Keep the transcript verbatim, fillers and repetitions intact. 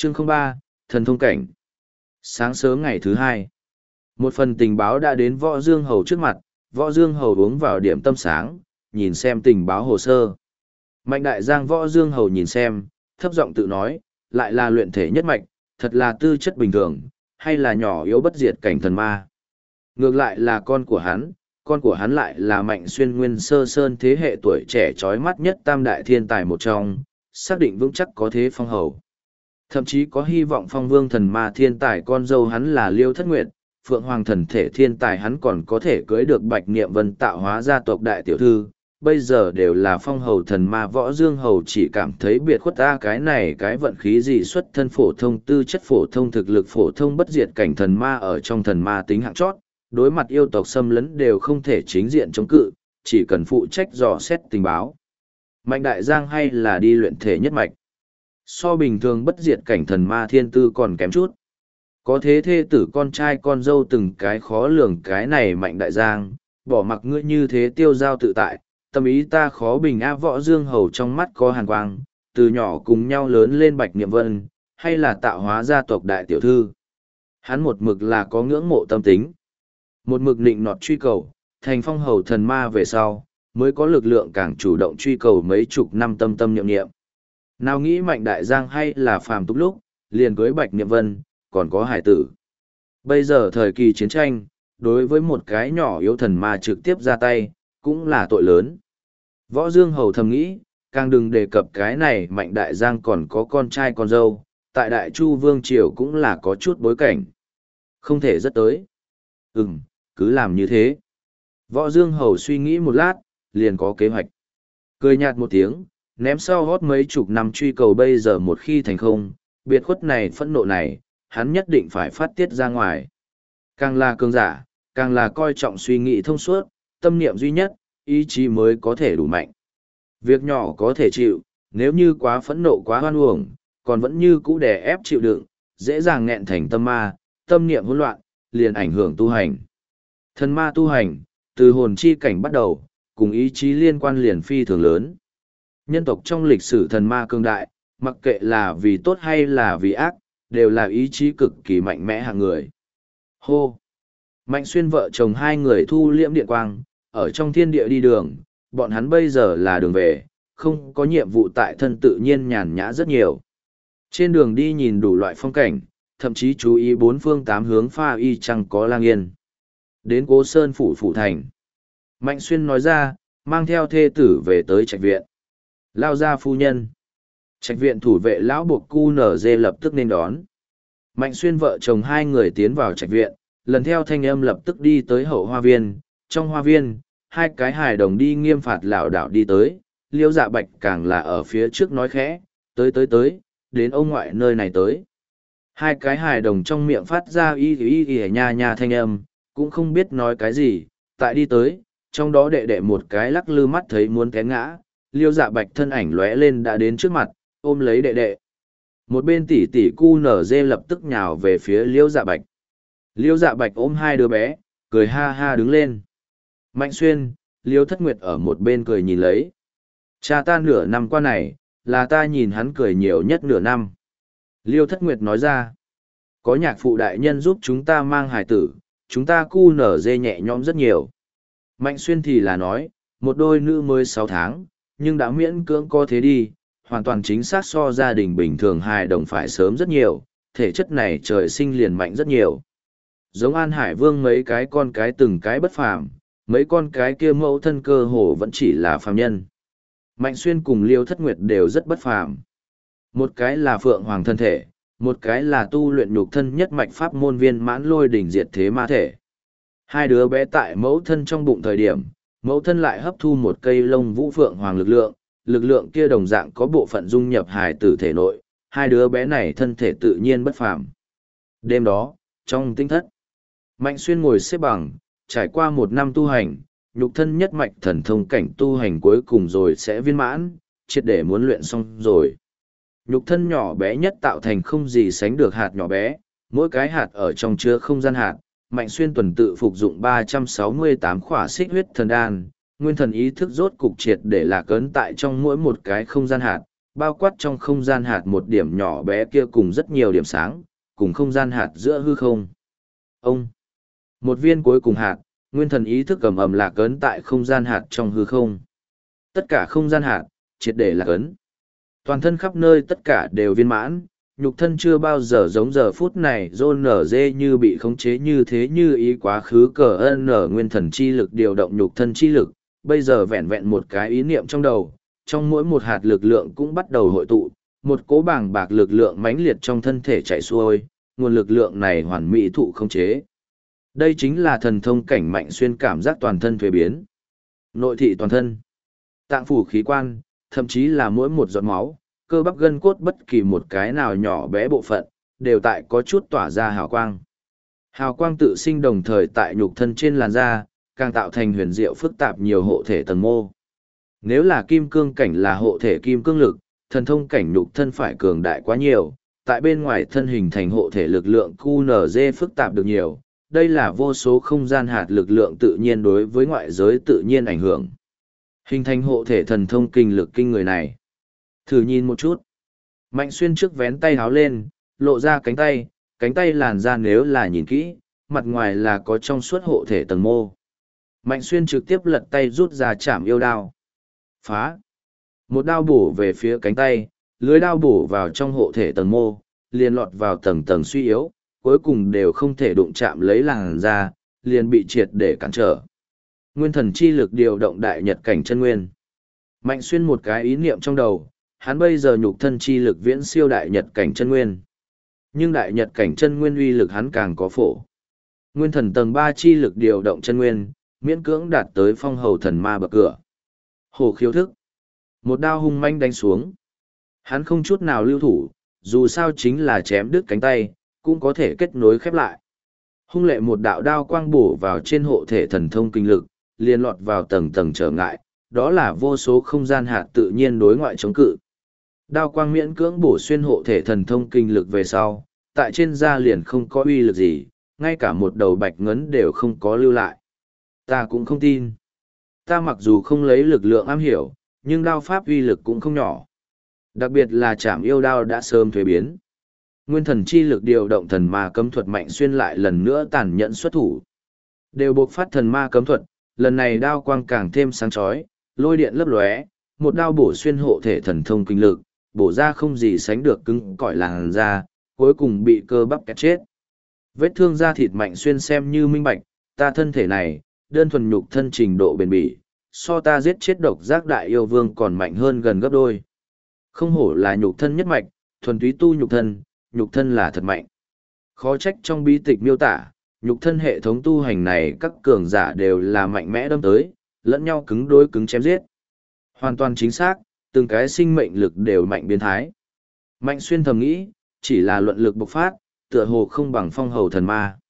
Chương không ba, Thần thông cảnh. Sáng sớm ngày thứ hai, một phần tình báo đã đến Võ Dương Hầu trước mặt, Võ Dương Hầu uống vào điểm tâm sáng, nhìn xem tình báo hồ sơ. Mạnh đại giang Võ Dương Hầu nhìn xem, thấp giọng tự nói, lại là luyện thể nhất mạch, thật là tư chất bình thường, hay là nhỏ yếu bất diệt cảnh thần ma. Ngược lại là con của hắn, con của hắn lại là Mạnh Xuyên Nguyên Sơ Sơn thế hệ tuổi trẻ trói mắt nhất tam đại thiên tài một trong, xác định vững chắc có thế phong hầu. Thậm chí có hy vọng phong vương thần ma thiên tài con dâu hắn là Liêu Thất Nguyệt, Phượng Hoàng thần thể thiên tài hắn còn có thể cưới được Bạch Niệm Vân tạo hóa gia tộc đại tiểu thư, bây giờ đều là phong hầu thần ma. Võ Dương Hầu chỉ cảm thấy biệt khuất ta, cái này cái vận khí gì xuất thân phổ thông, tư chất phổ thông, thực lực phổ thông, bất diệt cảnh thần ma ở trong thần ma tính hạng chót, đối mặt yêu tộc xâm lấn đều không thể chính diện chống cự, chỉ cần phụ trách dò xét tình báo. Mạnh đại giang hay là đi luyện thể nhất mạch. So bình thường bất diệt cảnh thần ma thiên tư còn kém chút. Có thế thê tử con trai con dâu từng cái khó lường, cái này Mạnh đại giang, bỏ mặc ngươi như thế tiêu giao tự tại, tâm ý ta khó bình a. Võ Dương Hầu trong mắt có hàn quang, từ nhỏ cùng nhau lớn lên Bạch Niệm Vân, hay là tạo hóa gia tộc đại tiểu thư. Hắn một mực là có ngưỡng mộ tâm tính. Một mực nịnh nọt truy cầu, thành phong hầu thần ma về sau, mới có lực lượng càng chủ động truy cầu mấy chục năm tâm tâm niệm niệm. Nào nghĩ Mạnh đại giang hay là phàm tục lúc, liền cưới Bạch Niệm Vân, còn có hải tử. Bây giờ thời kỳ chiến tranh, đối với một cái nhỏ yếu thần ma trực tiếp ra tay, cũng là tội lớn. Võ Dương Hầu thầm nghĩ, càng đừng đề cập cái này Mạnh đại giang còn có con trai con dâu, tại Đại Chu Vương Triều cũng là có chút bối cảnh. Không thể rất tới. Ừm, cứ làm như thế. Võ Dương Hầu suy nghĩ một lát, liền có kế hoạch. Cười nhạt một tiếng, ném sau hót mấy chục năm truy cầu bây giờ một khi thành không, biệt khuất này phẫn nộ này, hắn nhất định phải phát tiết ra ngoài. Càng là cường giả, càng là coi trọng suy nghĩ thông suốt, tâm niệm duy nhất, ý chí mới có thể đủ mạnh. Việc nhỏ có thể chịu, nếu như quá phẫn nộ quá hoan uổng, còn vẫn như cũ đè ép chịu đựng, dễ dàng nghẹn thành tâm ma, tâm niệm hỗn loạn, liền ảnh hưởng tu hành. Thần ma tu hành, từ hồn chi cảnh bắt đầu, cùng ý chí liên quan liền phi thường lớn. Nhân tộc trong lịch sử thần ma cương đại, mặc kệ là vì tốt hay là vì ác, đều là ý chí cực kỳ mạnh mẽ hạng người. Hô! Mạnh Xuyên vợ chồng hai người thu liễm điện quang, ở trong thiên địa đi đường, bọn hắn bây giờ là đường về, không có nhiệm vụ tại thân, tự nhiên nhàn nhã rất nhiều. Trên đường đi nhìn đủ loại phong cảnh, thậm chí chú ý bốn phương tám hướng pha y chẳng có lang yên. Đến Cố Sơn phủ phủ thành. Mạnh Xuyên nói ra, mang theo thê tử về tới trạch viện. Lao ra phu nhân. Trạch viện thủ vệ lão buộc cu nở dê lập tức nên đón. Mạnh Xuyên vợ chồng hai người tiến vào trạch viện, lần theo thanh âm lập tức đi tới hậu hoa viên. Trong hoa viên, hai cái hài đồng đi nghiêm phạt lảo đảo đi tới, Liêu Dạ Bạch càng là ở phía trước nói khẽ, tới tới tới, đến ông ngoại nơi này tới. Hai cái hài đồng trong miệng phát ra y y y nha nha thanh âm, cũng không biết nói cái gì, tại đi tới, trong đó đệ đệ một cái lắc lư mắt thấy muốn té ngã, Liêu Dạ Bạch thân ảnh lóe lên đã đến trước mặt, ôm lấy đệ đệ. Một bên tỷ tỷ cu nở dê lập tức nhào về phía Liêu Dạ Bạch. Liêu Dạ Bạch ôm hai đứa bé, cười ha ha đứng lên. Mạnh Xuyên, Liêu Thất Nguyệt ở một bên cười nhìn lấy. Cha ta nửa năm qua này, là ta nhìn hắn cười nhiều nhất nửa năm. Liêu Thất Nguyệt nói ra, có nhạc phụ đại nhân giúp chúng ta mang hài tử, chúng ta cu nở dê nhẹ nhõm rất nhiều. Mạnh Xuyên thì là nói, một đôi nữ mới sáu tháng, nhưng đã miễn cưỡng có thế đi, hoàn toàn chính xác so gia đình bình thường hài đồng phải sớm rất nhiều, thể chất này trời sinh liền mạnh rất nhiều. Giống An Hải Vương mấy cái con cái từng cái bất phàm, mấy con cái kia mẫu thân cơ hồ vẫn chỉ là phàm nhân. Mạnh Xuyên cùng Liêu Thất Nguyệt đều rất bất phàm. Một cái là Phượng Hoàng thân thể, một cái là tu luyện nhục thân nhất mạch pháp môn viên mãn lôi đỉnh diệt thế ma thể. Hai đứa bé tại mẫu thân trong bụng thời điểm, mẫu thân lại hấp thu một cây lông vũ Phượng Hoàng lực lượng, lực lượng kia đồng dạng có bộ phận dung nhập hài tử thể nội, hai đứa bé này thân thể tự nhiên bất phàm. Đêm đó, trong tinh thất, Mạnh Xuyên ngồi xếp bằng, trải qua một năm tu hành, nhục thân nhất mạch thần thông cảnh tu hành cuối cùng rồi sẽ viên mãn, triệt để muốn luyện xong rồi. Nhục thân nhỏ bé nhất tạo thành không gì sánh được hạt nhỏ bé, mỗi cái hạt ở trong chứa không gian hạt. Mạnh Xuyên tuần tự phục dụng ba trăm sáu mươi tám khỏa xích huyết thần đan, nguyên thần ý thức rốt cục triệt để lạc ấn tại trong mỗi một cái không gian hạt, bao quát trong không gian hạt một điểm nhỏ bé kia cùng rất nhiều điểm sáng, cùng không gian hạt giữa hư không. Ông, một viên cuối cùng hạt, nguyên thần ý thức cầm ầm lạc ấn tại không gian hạt trong hư không. Tất cả không gian hạt, triệt để lạc ấn. Toàn thân khắp nơi tất cả đều viên mãn, nhục thân chưa bao giờ giống giờ phút này rôn nở dê như bị khống chế như thế như ý quá khứ cờ ân nở nguyên thần chi lực điều động nhục thân chi lực, bây giờ vẹn vẹn một cái ý niệm trong đầu, trong mỗi một hạt lực lượng cũng bắt đầu hội tụ, một cỗ bàng bạc lực lượng mãnh liệt trong thân thể chạy xuôi, nguồn lực lượng này hoàn mỹ thụ khống chế. Đây chính là thần thông cảnh Mạnh Xuyên cảm giác toàn thân thuế biến. Nội thị toàn thân, tạng phủ khí quan, thậm chí là mỗi một giọt máu, cơ bắp gân cốt bất kỳ một cái nào nhỏ bé bộ phận, đều tại có chút tỏa ra hào quang. Hào quang tự sinh đồng thời tại nhục thân trên làn da, càng tạo thành huyền diệu phức tạp nhiều hộ thể tầng mô. Nếu là kim cương cảnh là hộ thể kim cương lực, thần thông cảnh nhục thân phải cường đại quá nhiều, tại bên ngoài thân hình thành hộ thể lực lượng quy en giê phức tạp được nhiều, đây là vô số không gian hạt lực lượng tự nhiên đối với ngoại giới tự nhiên ảnh hưởng. Hình thành hộ thể thần thông kinh lực kinh người này. Thử nhìn một chút. Mạnh Xuyên trước vén tay háo lên, lộ ra cánh tay, cánh tay làn ra nếu là nhìn kỹ, mặt ngoài là có trong suốt hộ thể tầng mô. Mạnh Xuyên trực tiếp lật tay rút ra chạm yêu đao. Phá. Một đao bổ về phía cánh tay, lưới đao bổ vào trong hộ thể tầng mô, liền lọt vào tầng tầng suy yếu, cuối cùng đều không thể đụng chạm lấy làn ra, liền bị triệt để cản trở. Nguyên thần chi lực điều động đại nhật cảnh chân nguyên. Mạnh Xuyên một cái ý niệm trong đầu, hắn bây giờ nhục thân chi lực viễn siêu đại nhật cảnh chân nguyên. Nhưng đại nhật cảnh chân nguyên uy lực hắn càng có phổ. Nguyên thần tầng ba chi lực điều động chân nguyên, miễn cưỡng đạt tới phong hầu thần ma bậc cửa. Hổ khiếu thức. Một đao hung manh đánh xuống. Hắn không chút nào lưu thủ, dù sao chính là chém đứt cánh tay, cũng có thể kết nối khép lại. Hung lệ một đạo đao quang bổ vào trên hộ thể thần thông kinh lực, liền lọt vào tầng tầng trở ngại, đó là vô số không gian hạt tự nhiên đối ngoại chống cự. Đao quang miễn cưỡng bổ xuyên hộ thể thần thông kinh lực về sau, tại trên da liền không có uy lực gì, ngay cả một đầu bạch ngấn đều không có lưu lại. Ta cũng không tin. Ta mặc dù không lấy lực lượng am hiểu, nhưng đao pháp uy lực cũng không nhỏ. Đặc biệt là chạm yêu đao đã sớm thuế biến. Nguyên thần chi lực điều động thần ma cấm thuật Mạnh Xuyên lại lần nữa tàn nhẫn xuất thủ. Đều buộc phát thần ma cấm thuật, lần này đao quang càng thêm sáng chói, lôi điện lấp lóe, một đao bổ xuyên hộ thể thần thông kinh lực, bổ ra không gì sánh được cứng cỏi làn da, cuối cùng bị cơ bắp kẹt chết. Vết thương da thịt Mạnh Xuyên xem như minh bạch, ta thân thể này, đơn thuần nhục thân trình độ bền bỉ, so ta giết chết độc giác đại yêu vương còn mạnh hơn gần gấp đôi. Không hổ là nhục thân nhất mạch, thuần túy tu nhục thân, nhục thân là thật mạnh. Khó trách trong bí tịch miêu tả, nhục thân hệ thống tu hành này các cường giả đều là mạnh mẽ đâm tới, lẫn nhau cứng đối cứng chém giết. Hoàn toàn chính xác, từng cái sinh mệnh lực đều mạnh biến thái. Mạnh Xuyên thầm nghĩ, chỉ là luận lực bộc phát, tựa hồ không bằng phong hầu thần ma.